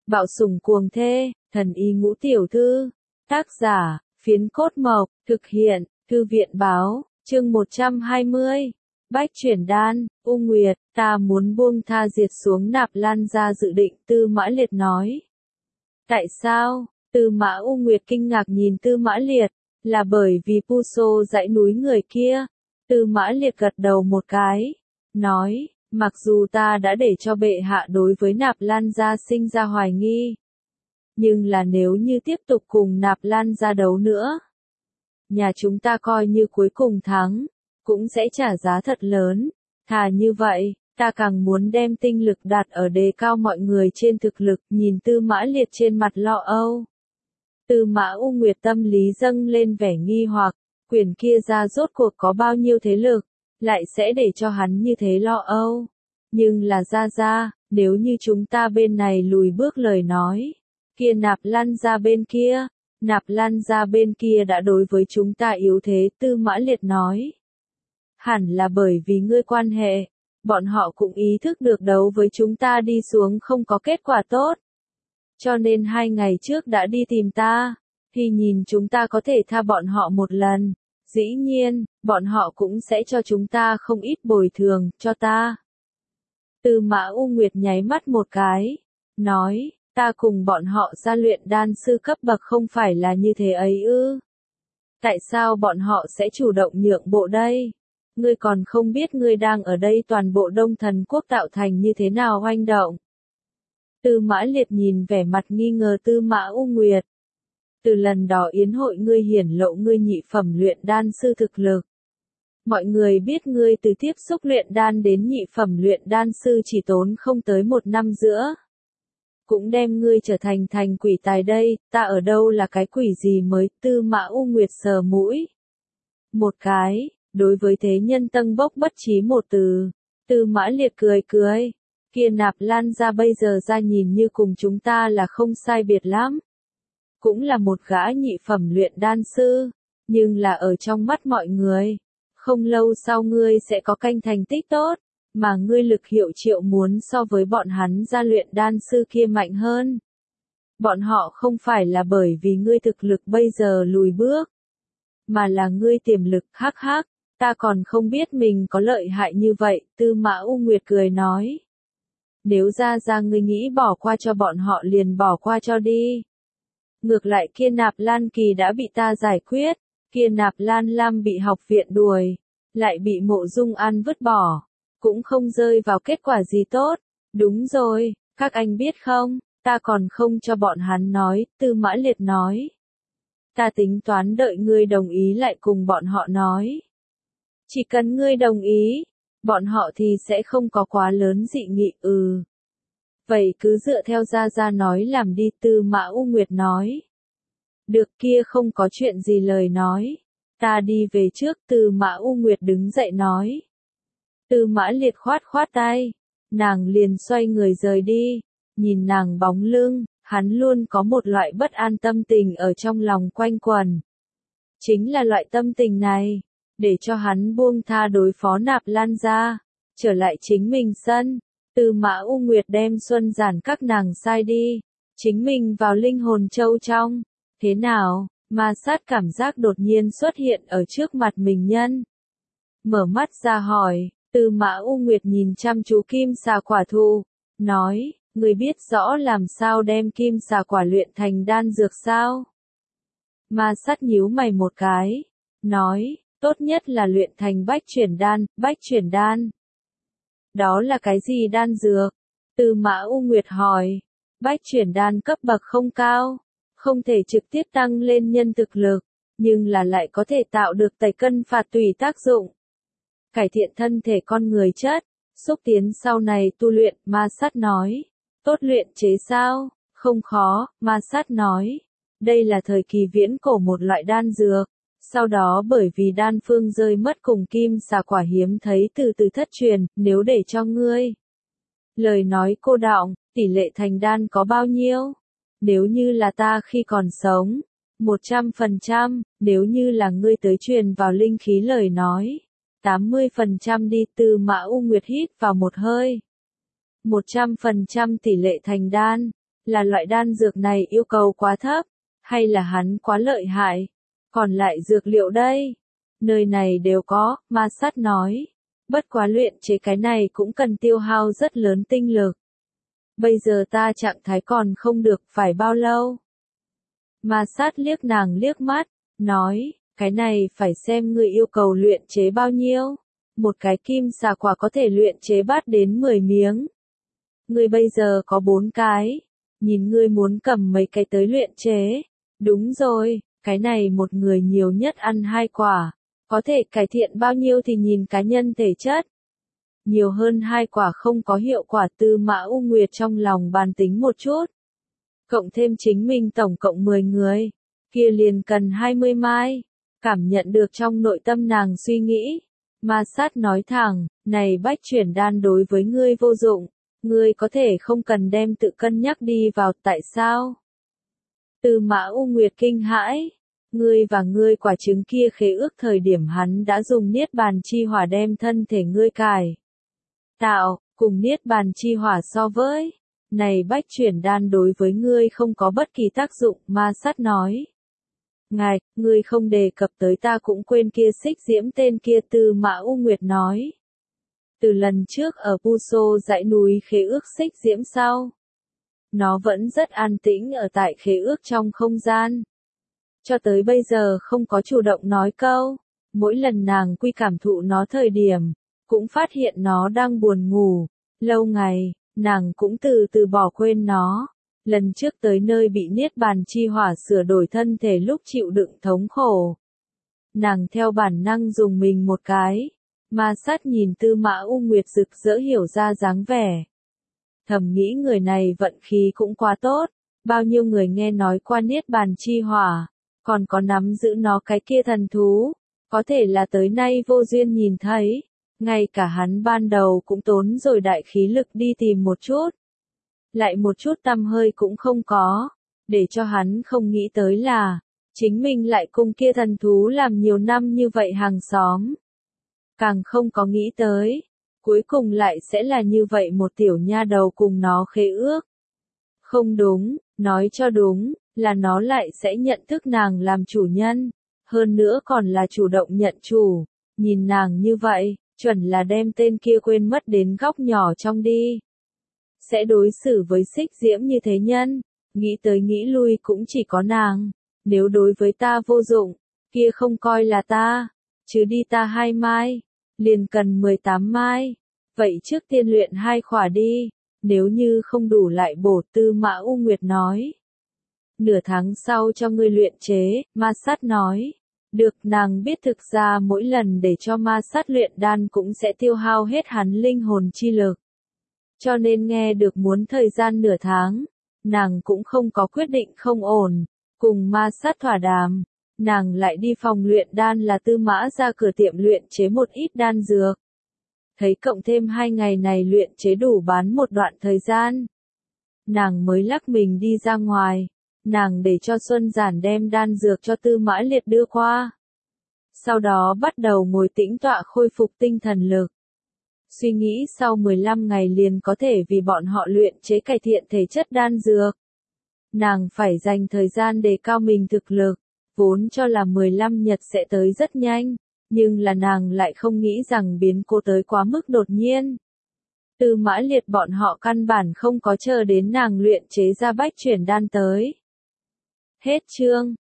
Bạo sủng cuồng thê, thần y ngũ tiểu thư. Tác giả, Phiến Cốt Mộc, thực hiện, Thư viện báo, chương 120. Bách chuyển đan, U Nguyệt, ta muốn buông tha diệt xuống Nạp Lan gia dự định, Tư Mã Liệt nói. Tại sao? Tư Mã U Nguyệt kinh ngạc nhìn Tư Mã Liệt, là bởi vì Puso dãy núi người kia. Tư Mã Liệt gật đầu một cái, nói, mặc dù ta đã để cho bệ hạ đối với Nạp Lan gia sinh ra hoài nghi, nhưng là nếu như tiếp tục cùng Nạp Lan gia đấu nữa, nhà chúng ta coi như cuối cùng thắng, cũng sẽ trả giá thật lớn. Thà như vậy, ta càng muốn đem tinh lực đặt ở đề cao mọi người trên thực lực. Nhìn Tư Mã Liệt trên mặt lo âu, Tư Mã U Nguyệt tâm lý dâng lên vẻ nghi hoặc, quyền kia ra rốt cuộc có bao nhiêu thế lực, lại sẽ để cho hắn như thế lo âu. Nhưng là ra, nếu như chúng ta bên này lùi bước lời nói, kia Nạp Lan gia bên kia, Nạp Lan gia bên kia đã đối với chúng ta yếu thế. Tư Mã Liệt nói, hẳn là bởi vì ngươi quan hệ, bọn họ cũng ý thức được đấu với chúng ta đi xuống không có kết quả tốt. Cho nên 2 ngày trước đã đi tìm ta, thì nhìn chúng ta có thể tha bọn họ một lần. Dĩ nhiên, bọn họ cũng sẽ cho chúng ta không ít bồi thường, cho ta. Tư Mã U Nguyệt nháy mắt một cái, nói, ta cùng bọn họ ra luyện đan sư cấp bậc không phải là như thế ấy ư? Tại sao bọn họ sẽ chủ động nhượng bộ đây? Ngươi còn không biết ngươi đang ở đây toàn bộ Đông Thần Quốc tạo thành như thế nào oanh động. Tư Mã Liệt nhìn vẻ mặt nghi ngờ Tư Mã U Nguyệt. Từ lần đó yến hội ngươi hiển lộ ngươi nhị phẩm luyện đan sư thực lực. Mọi người biết ngươi từ tiếp xúc luyện đan đến nhị phẩm luyện đan sư chỉ tốn không tới 1 năm giữa. Cũng đem ngươi trở thành quỷ tài đây, ta ở đâu là cái quỷ gì mới. Tư Mã U Nguyệt sờ mũi một cái, đối với thế nhân tân bốc bất trí một từ. Tư Mã Liệt cười, kia Nạp Lan gia bây giờ ra nhìn như cùng chúng ta là không sai biệt lắm. Cũng là một gã nhị phẩm luyện đan sư, nhưng là ở trong mắt mọi người, không lâu sau ngươi sẽ có canh thành tích tốt, mà ngươi lực hiệu triệu muốn so với bọn hắn ra luyện đan sư kia mạnh hơn. Bọn họ không phải là bởi vì ngươi thực lực bây giờ lùi bước, mà là ngươi tiềm lực. Hắc, ta còn không biết mình có lợi hại như vậy. Tư Mã U Nguyệt cười nói, nếu ra ngươi nghĩ bỏ qua cho bọn họ liền bỏ qua cho đi. Ngược lại kia Nạp Lan Kỳ đã bị ta giải quyết, kia Nạp Lan Lam bị học viện đuổi, lại bị Mộ Dung An vứt bỏ, cũng không rơi vào kết quả gì tốt. Đúng rồi, các anh biết không, ta còn không cho bọn hắn nói. Tư Mã Liệt nói, ta tính toán đợi ngươi đồng ý lại cùng bọn họ nói. Chỉ cần ngươi đồng ý, bọn họ thì sẽ không có quá lớn dị nghị. Vậy cứ dựa theo ra nói làm đi. Tư Mã U Nguyệt nói. Được, kia không có chuyện gì lời nói. Ta đi về trước. Tư Mã U Nguyệt đứng dậy nói. Tư Mã Liệt khoát tay. Nàng liền xoay người rời đi. Nhìn nàng bóng lưng, hắn luôn có một loại bất an tâm tình ở trong lòng quanh quẩn. Chính là loại tâm tình này, để cho hắn buông tha đối phó Nạp Lan gia, trở lại chính mình sân. Tư Mã U Nguyệt đem Xuân Giản các nàng sai đi, chính mình vào Linh Hồn Châu trong. Thế nào? Ma Sát cảm giác đột nhiên xuất hiện ở trước mặt mình nhân. Mở mắt ra hỏi. Tư Mã U Nguyệt nhìn chăm chú kim xà quả thụ, nói, người biết rõ làm sao đem kim xà quả luyện thành đan dược sao? Ma Sát nhíu mày một cái, nói, tốt nhất là luyện thành bách chuyển đan. Đó là cái gì đan dược? Tư Mã U Nguyệt hỏi. Bách chuyển đan cấp bậc không cao, không thể trực tiếp tăng lên nhân thực lực, nhưng là lại có thể tạo được tẩy cân phạt tùy tác dụng, cải thiện thân thể con người chất, xúc tiến sau này tu luyện. Ma Sát nói. Tốt luyện chế sao? Không khó. Ma Sát nói. Đây là thời kỳ viễn cổ một loại đan dược. Sau đó bởi vì đan phương rơi mất cùng kim xà quả hiếm thấy từ từ thất truyền. Nếu để cho ngươi lời nói cô đọng, tỷ lệ thành đan có bao nhiêu? Nếu như là ta khi còn sống, 100%, nếu như là ngươi tới truyền vào linh khí lời nói, 80% đi. Tư Mã U Nguyệt hít vào một hơi. 100% tỷ lệ thành đan, là loại đan dược này yêu cầu quá thấp, hay là hắn quá lợi hại? Còn lại dược liệu đây? Nơi này đều có, ma sát nói. Bất quá luyện chế cái này cũng cần tiêu hao rất lớn tinh lực. Bây giờ ta trạng thái còn không được phải bao lâu? Ma sát liếc nàng liếc mắt, nói, cái này phải xem người yêu cầu luyện chế bao nhiêu. Một cái kim xà quả có thể luyện chế bát đến 10 miếng. Ngươi bây giờ có 4 cái. Nhìn ngươi muốn cầm mấy cái tới luyện chế. Đúng rồi, cái này một người nhiều nhất ăn 2 quả. Có thể cải thiện bao nhiêu thì nhìn cá nhân thể chất. Nhiều hơn 2 quả không có hiệu quả. Tư Mã U Nguyệt trong lòng bàn tính một chút. Cộng thêm chính mình tổng cộng 10 người. Kia liền cần 20 mai. Cảm nhận được trong nội tâm nàng suy nghĩ. Ma sát nói thẳng, này bách chuyển đan đối với ngươi vô dụng. Ngươi có thể không cần đem tự cân nhắc đi vào, tại sao? Tư Mã U Nguyệt kinh hãi. Ngươi và ngươi quả trứng kia khế ước thời điểm hắn đã dùng niết bàn chi hỏa đem thân thể ngươi cải tạo, cùng niết bàn chi hỏa so với. Này bách chuyển đan đối với ngươi không có bất kỳ tác dụng, ma sát nói. Ngài, ngươi không đề cập tới ta cũng quên kia xích diễm tên kia. Tư Mã U Nguyệt nói. Từ lần trước ở Puso dãy núi khế ước xích diễm sau. Nó vẫn rất an tĩnh ở tại khế ước trong không gian. Cho tới bây giờ không có chủ động nói câu. Mỗi lần nàng quy cảm thụ nó thời điểm, cũng phát hiện nó đang buồn ngủ. Lâu ngày, nàng cũng từ từ bỏ quên nó. Lần trước tới nơi bị niết bàn chi hỏa sửa đổi thân thể lúc chịu đựng thống khổ. Nàng theo bản năng dùng mình một cái. Ma sát nhìn Tư Mã U Nguyệt rực rỡ hiểu ra dáng vẻ. Thầm nghĩ người này vận khí cũng quá tốt. Bao nhiêu người nghe nói qua niết bàn chi hỏa. Còn có nắm giữ nó cái kia thần thú. Có thể là tới nay vô duyên nhìn thấy. Ngay cả hắn ban đầu cũng tốn rồi đại khí lực đi tìm một chút. Lại một chút tăm hơi cũng không có. Để cho hắn không nghĩ tới là, chính mình lại cùng kia thần thú làm nhiều năm như vậy hàng xóm. Càng không có nghĩ tới, cuối cùng lại sẽ là như vậy một tiểu nha đầu cùng nó khế ước. Không đúng, nói cho đúng, là nó lại sẽ nhận thức nàng làm chủ nhân. Hơn nữa còn là chủ động nhận chủ. Nhìn nàng như vậy, chuẩn là đem tên kia quên mất đến góc nhỏ trong đi. Sẽ đối xử với xích diễm như thế nhân. Nghĩ tới nghĩ lui cũng chỉ có nàng. Nếu đối với ta vô dụng, kia không coi là ta. Chứ đi ta 2 mai. Liền cần 18 mai. Vậy trước tiên luyện 2 khỏa đi. Nếu như không đủ lại bổ. Tư Mã U Nguyệt nói. Nửa tháng sau cho ngươi luyện chế, ma sát nói. Được, nàng biết thực ra mỗi lần để cho ma sát luyện đan cũng sẽ tiêu hao hết hắn linh hồn chi lực. Cho nên nghe được muốn thời gian nửa tháng, nàng cũng không có quyết định không ổn. Cùng ma sát thỏa đàm, nàng lại đi phòng luyện đan là Tư Mã ra cửa tiệm luyện chế một ít đan dược. Thấy cộng thêm 2 ngày này luyện chế đủ bán một đoạn thời gian. Nàng mới lắc mình đi ra ngoài. Nàng để cho Xuân Giản đem đan dược cho Tư Mã Liệt đưa qua. Sau đó bắt đầu ngồi tĩnh tọa khôi phục tinh thần lực. Suy nghĩ sau 15 ngày liền có thể vì bọn họ luyện chế cải thiện thể chất đan dược. Nàng phải dành thời gian để cao mình thực lực. Vốn cho là 15 nhật sẽ tới rất nhanh. Nhưng là nàng lại không nghĩ rằng biến cố tới quá mức đột nhiên. Tư Mã Liệt bọn họ căn bản không có chờ đến nàng luyện chế ra bách chuyển đan tới. Hết chương.